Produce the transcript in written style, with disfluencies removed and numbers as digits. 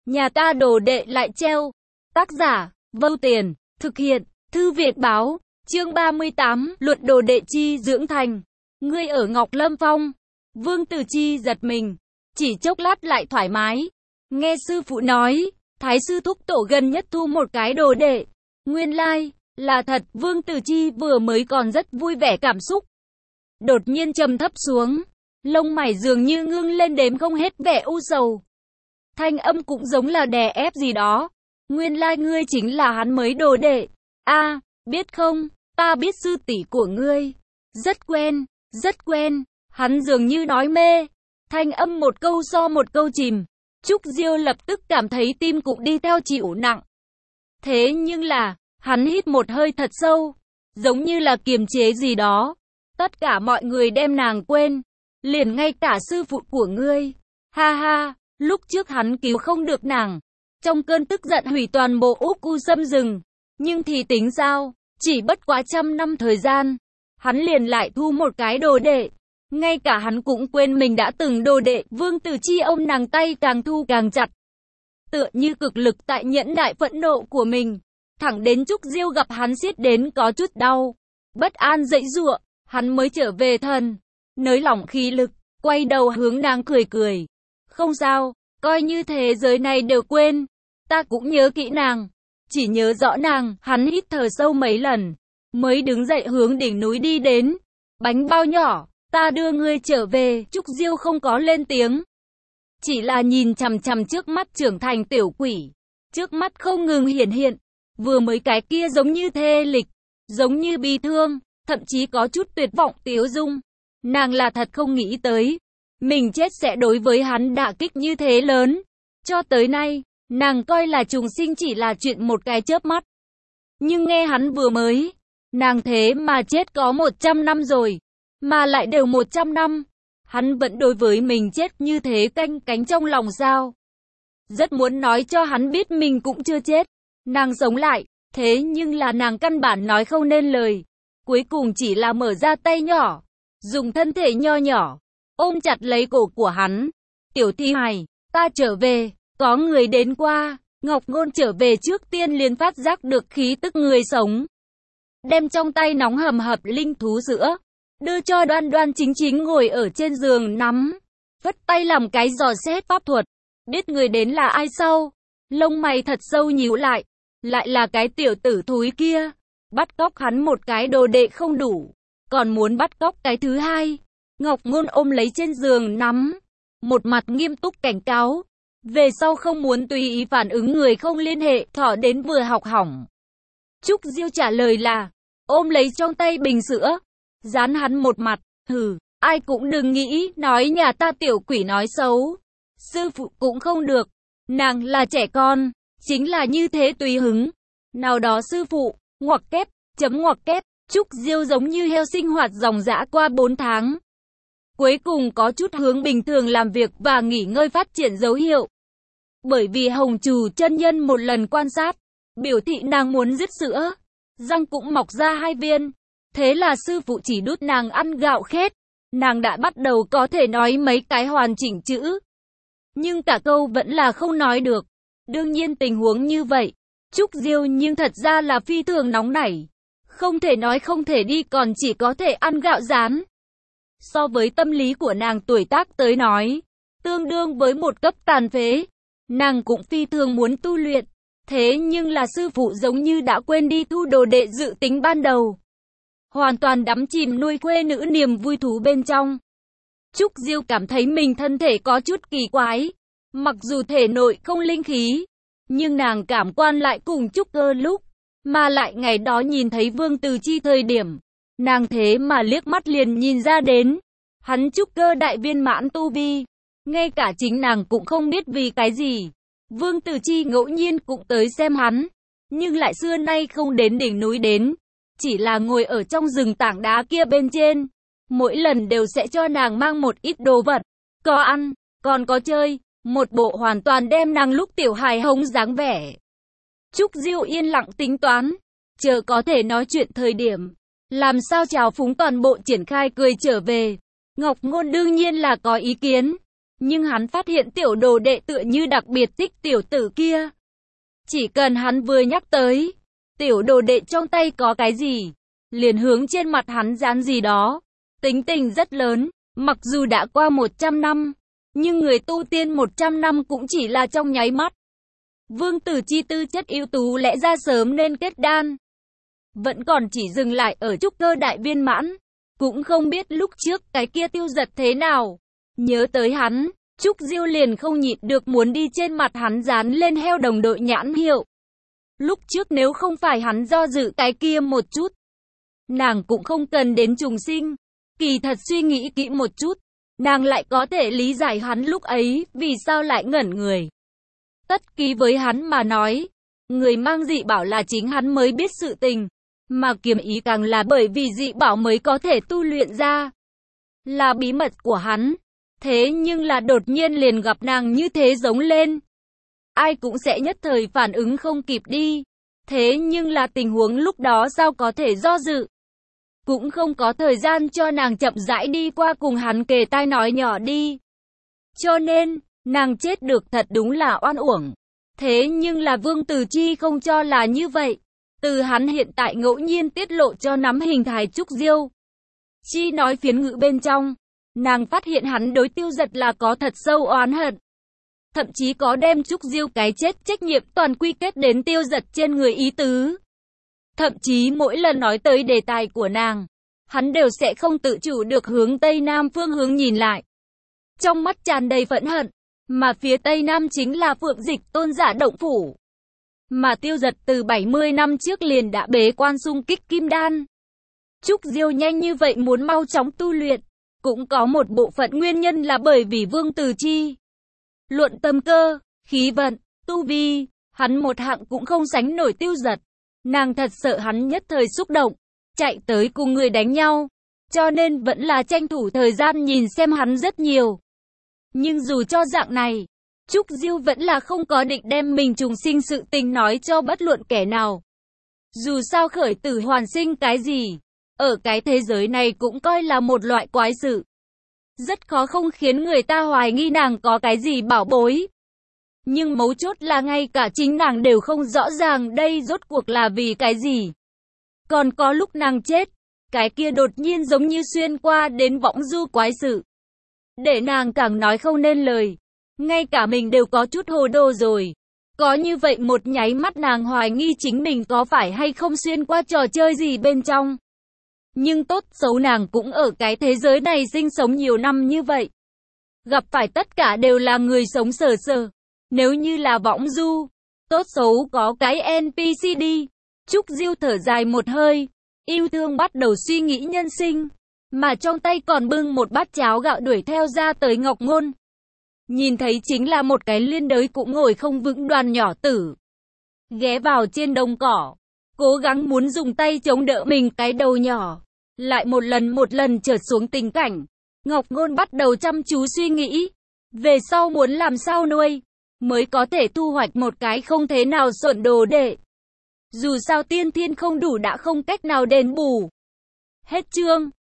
Nhà ta đồ đệ lại treo. Tác giả, Vô Tiền, thực hiện, Thư Viện Báo, chương 38, Luận đồ đệ chi dưỡng thành. Ngươi ở Ngọc Lâm Phong. Vương Tử Chi giật mình, chỉ chốc lát lại thoải mái. Nghe sư phụ nói, Thái sư thúc tổ gần nhất thu một cái đồ đệ. Nguyên lai, là thật. Vương Tử Chi vừa mới còn rất vui vẻ cảm xúc. Đột nhiên trầm thấp xuống, lông mày dường như ngưng lên đếm không hết vẻ u sầu. Thanh âm cũng giống là đè ép gì đó. Nguyên lai ngươi chính là hắn mới đồ đệ. A, biết không, ta biết sư tỷ của ngươi. Rất quen, rất quen. Hắn dường như nói mê. Thanh âm một câu so một câu chìm. Trúc Diêu lập tức cảm thấy tim cũng đi theo chịu nặng. Thế nhưng là, hắn hít một hơi thật sâu, giống như là kiềm chế gì đó. Tất cả mọi người đem nàng quên, liền ngay cả sư phụ của ngươi. Ha ha, lúc trước hắn cứu không được nàng, trong cơn tức giận hủy toàn bộ Úc U Sâm rừng. Nhưng thì tính sao, chỉ bất quá 100 năm thời gian, hắn liền lại thu một cái đồ đệ. Ngay cả hắn cũng quên mình đã từng đồ đệ. Vương Tử Chi ôm nàng tay càng thu càng chặt, tựa như cực lực tại nhẫn nại phẫn nộ của mình. Thẳng đến Trúc Diêu gặp hắn siết đến có chút đau, bất an giãy giụa, hắn mới trở về thần, nới lỏng khí lực, quay đầu hướng nàng cười cười. Không sao, coi như thế giới này đều quên, ta cũng nhớ kỹ nàng, chỉ nhớ rõ nàng. Hắn hít thở sâu mấy lần, mới đứng dậy hướng đỉnh núi đi đến. Bánh bao nhỏ, ta đưa ngươi trở về. Trúc Diêu không có lên tiếng, chỉ là nhìn chằm chằm trước mắt trưởng thành tiểu quỷ. Trước mắt không ngừng hiện, vừa mới cái kia giống như thê lịch, giống như bi thương, thậm chí có chút tuyệt vọng tiếu dung. Nàng là thật không nghĩ tới, mình chết sẽ đối với hắn đả kích như thế lớn. Cho tới nay, nàng coi là trùng sinh chỉ là chuyện một cái chớp mắt. Nhưng nghe hắn vừa mới, nàng thế mà chết có 100 năm rồi, mà lại đều 100 năm. Hắn vẫn đối với mình chết như thế canh cánh trong lòng sao. Rất muốn nói cho hắn biết mình cũng chưa chết, nàng sống lại, thế nhưng là nàng căn bản nói không nên lời. Cuối cùng chỉ là mở ra tay nhỏ, dùng thân thể nho nhỏ, ôm chặt lấy cổ của hắn. Tiểu thi hài, ta trở về, có người đến qua. Ngọc Ngôn trở về trước tiên liền phát giác được khí tức người sống. Đem trong tay nóng hầm hập linh thú sữa, đưa cho Đoan Đoan chính chính ngồi ở trên giường nắm. Vất tay làm cái dò xét pháp thuật. Biết người đến là ai sau, lông mày thật sâu nhíu lại. Lại là cái tiểu tử thúi kia. Bắt cóc hắn một cái đồ đệ không đủ, còn muốn bắt cóc cái thứ hai. Ngọc Ngôn ôm lấy trên giường nắm, một mặt nghiêm túc cảnh cáo. Về sau không muốn tùy ý phản ứng người không liên hệ, thỏ đến vừa học hỏng. Trúc Diêu trả lời là, ôm lấy trong tay bình sữa, dán hắn một mặt. Hừ, ai cũng đừng nghĩ nói nhà ta tiểu quỷ nói xấu. Sư phụ cũng không được, nàng là trẻ con, chính là như thế tùy hứng. Nào đó sư phụ, ngoặc kép, chấm ngoặc kép. Trúc Diêu giống như heo sinh hoạt dòng dã qua 4 tháng. Cuối cùng có chút hướng bình thường làm việc và nghỉ ngơi phát triển dấu hiệu. Bởi vì Hồng Trù chân nhân một lần quan sát, biểu thị nàng muốn dứt sữa, răng cũng mọc ra 2 viên. Thế là sư phụ chỉ đút nàng ăn gạo khét. Nàng đã bắt đầu có thể nói mấy cái hoàn chỉnh chữ, nhưng cả câu vẫn là không nói được. Đương nhiên tình huống như vậy, Trúc Diêu nhưng thật ra là phi thường nóng nảy. Không thể nói không thể đi, còn chỉ có thể ăn gạo rán. So với tâm lý của nàng tuổi tác tới nói, tương đương với một cấp tàn phế. Nàng cũng phi thường muốn tu luyện. Thế nhưng là sư phụ giống như đã quên đi thu đồ đệ dự tính ban đầu. Hoàn toàn đắm chìm nuôi khuê nữ niềm vui thú bên trong. Trúc Diêu cảm thấy mình thân thể có chút kỳ quái. Mặc dù thể nội không linh khí, nhưng nàng cảm quan lại cùng Trúc Cơ lúc. Mà lại ngày đó nhìn thấy Vương Tử Chi thời điểm, nàng thế mà liếc mắt liền nhìn ra đến. Hắn Trúc Cơ đại viên mãn tu vi. Ngay cả chính nàng cũng không biết vì cái gì Vương Tử Chi ngẫu nhiên cũng tới xem hắn, nhưng lại xưa nay không đến đỉnh núi đến. Chỉ là ngồi ở trong rừng tảng đá kia bên trên. Mỗi lần đều sẽ cho nàng mang một ít đồ vật, có ăn, còn có chơi. Một bộ hoàn toàn đem nàng lúc tiểu hài hống dáng vẻ. Trúc Diêu yên lặng tính toán, chờ có thể nói chuyện thời điểm, làm sao trào phúng toàn bộ triển khai cười trở về. Ngọc Ngôn đương nhiên là có ý kiến. Nhưng hắn phát hiện tiểu đồ đệ tựa như đặc biệt thích tiểu tử kia. Chỉ cần hắn vừa nhắc tới, tiểu đồ đệ trong tay có cái gì, liền hướng trên mặt hắn dán gì đó. Tính tình rất lớn, mặc dù đã qua 100 năm, nhưng người tu tiên 100 năm cũng chỉ là trong nháy mắt. Vương Tử Chi tư chất ưu tú lẽ ra sớm nên kết đan. Vẫn còn chỉ dừng lại ở trúc cơ đại viên mãn. Cũng không biết lúc trước cái kia Tiêu Giật thế nào. Nhớ tới hắn, Trúc Diêu liền không nhịn được muốn đi trên mặt hắn dán lên heo đồng đội nhãn hiệu. Lúc trước nếu không phải hắn do dự cái kia một chút, nàng cũng không cần đến trùng sinh. Kỳ thật suy nghĩ kỹ một chút, nàng lại có thể lý giải hắn lúc ấy vì sao lại ngẩn người. Tất ký với hắn mà nói, người mang dị bảo là chính hắn mới biết sự tình, mà kiếm ý càng là bởi vì dị bảo mới có thể tu luyện ra. Là bí mật của hắn, thế nhưng là đột nhiên liền gặp nàng như thế giống lên. Ai cũng sẽ nhất thời phản ứng không kịp đi, thế nhưng là tình huống lúc đó sao có thể do dự. Cũng không có thời gian cho nàng chậm rãi đi qua cùng hắn kề tai nói nhỏ đi. Cho nên, nàng chết được thật đúng là oan uổng. Thế nhưng là Vương Tử Chi không cho là như vậy. Từ hắn hiện tại ngẫu nhiên tiết lộ cho nắm hình thái Trúc Diêu. Chi nói phiến ngữ bên trong, nàng phát hiện hắn đối Tiêu Giật là có thật sâu oán hận. Thậm chí có đem Trúc Diêu cái chết trách nhiệm toàn quy kết đến Tiêu Giật trên người ý tứ. Thậm chí mỗi lần nói tới đề tài của nàng, hắn đều sẽ không tự chủ được hướng Tây Nam phương hướng nhìn lại. Trong mắt tràn đầy phẫn hận, mà phía Tây Nam chính là Phượng Dịch Tôn giả động phủ. Mà Tiêu Giật từ 70 năm trước liền đã bế quan xung kích kim đan. Trúc Diêu nhanh như vậy muốn mau chóng tu luyện, cũng có một bộ phận nguyên nhân là bởi vì Vương Tử Chi. Luận tâm cơ, khí vận, tu vi, hắn một hạng cũng không sánh nổi Tiêu Giật. Nàng thật sợ hắn nhất thời xúc động, chạy tới cùng người đánh nhau, cho nên vẫn là tranh thủ thời gian nhìn xem hắn rất nhiều. Nhưng dù cho dạng này, Trúc Diêu vẫn là không có định đem mình trùng sinh sự tình nói cho bất luận kẻ nào. Dù sao khởi tử hoàn sinh cái gì, ở cái thế giới này cũng coi là một loại quái sự. Rất khó không khiến người ta hoài nghi nàng có cái gì bảo bối. Nhưng mấu chốt là ngay cả chính nàng đều không rõ ràng đây rốt cuộc là vì cái gì. Còn có lúc nàng chết, cái kia đột nhiên giống như xuyên qua đến võng du quái sự. Để nàng càng nói không nên lời. Ngay cả mình đều có chút hồ đồ rồi. Có như vậy một nháy mắt nàng hoài nghi chính mình có phải hay không xuyên qua trò chơi gì bên trong. Nhưng tốt xấu nàng cũng ở cái thế giới này sinh sống nhiều năm như vậy. Gặp phải tất cả đều là người sống sờ sờ. Nếu như là võng du, tốt xấu có cái NPC đi. Trúc Diêu thở dài một hơi, yêu thương bắt đầu suy nghĩ nhân sinh. Mà trong tay còn bưng một bát cháo gạo đuổi theo ra tới Ngọc Ngôn. Nhìn thấy chính là một cái liên đới cũng ngồi không vững Đoàn nhỏ tử. Ghé vào trên đồng cỏ, cố gắng muốn dùng tay chống đỡ mình cái đầu nhỏ. Lại một lần trượt xuống tình cảnh. Ngọc Ngôn bắt đầu chăm chú suy nghĩ. Về sau muốn làm sao nuôi, mới có thể thu hoạch một cái không thế nào xuẩn đồ đệ. Dù sao tiên thiên không đủ đã không cách nào đền bù. Hết chương.